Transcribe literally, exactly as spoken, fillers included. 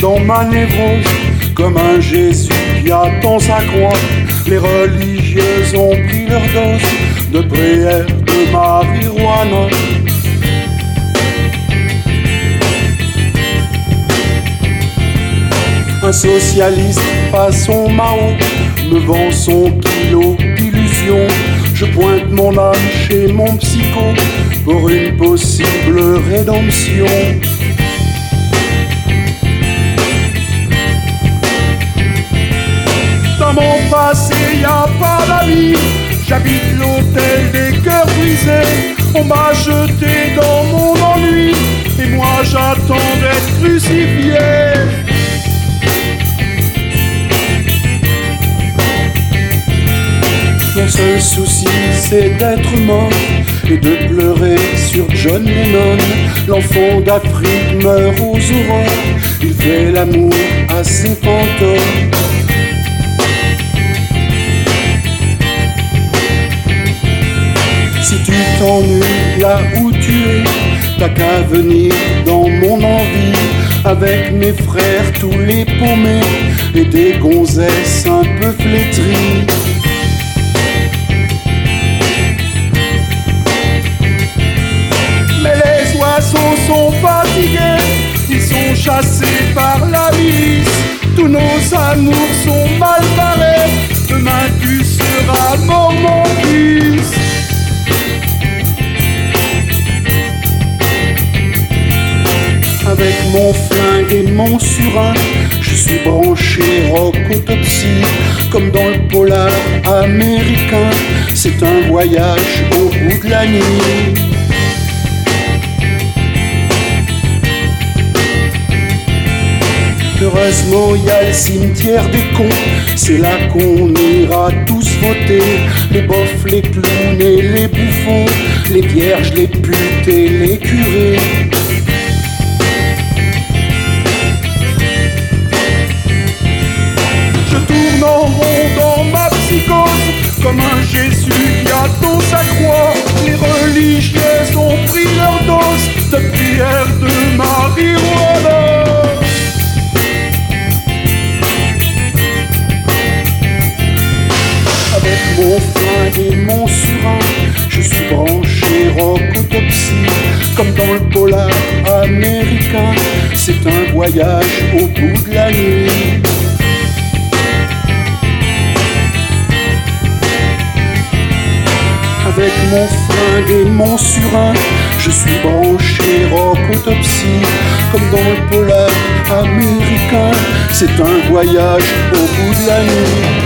dans ma névrose, comme un Jésus qui attend sa croix. Les religieuses ont pris leur dose de prière de marijuana. Un socialiste façon Mao me vend son kilo d'illusions. Je pointe mon âme chez mon psycho pour une possible rédemption. Dans mon passé y'a pas d'amis, j'habite l'hôtel des cœurs brisés. On m'a jeté dans mon ennui et moi j'attends d'être crucifié. Mon seul souci c'est d'être mort et de pleurer sur John Lennon. L'enfant d'Afrique meurt aux aurores, il fait l'amour à ses fantômes. Si tu t'ennuies là où tu es, t'as qu'à venir dans mon envie, avec mes frères tous les paumés et des gonzesses un peu flétries. Oiseaux sont fatigués, ils sont chassés par la milice. Tous nos amours sont mal barrés, demain tu seras mort mon fils. Avec mon flingue et mon surin, je suis branché rock autopsie. Comme dans le polar américain, c'est un voyage au bout de la nuit. Heureusement y a le cimetière des cons, c'est là qu'on ira tous voter. Les bofs, les clowns et les bouffons, les vierges, les putes et les curés. Je tourne en rond dans ma psychose, comme un Jésus qui attend sa croix. Les religieuses ont pris leur dose de prière de marijuana. Avec mon flingue et mon surin, je suis branché rock autopsie. Comme dans le polar américain, c'est un voyage au bout de la nuit. Avec mon flingue et mon surin, je suis branché rock autopsie. Comme dans le polar américain, c'est un voyage au bout de la nuit.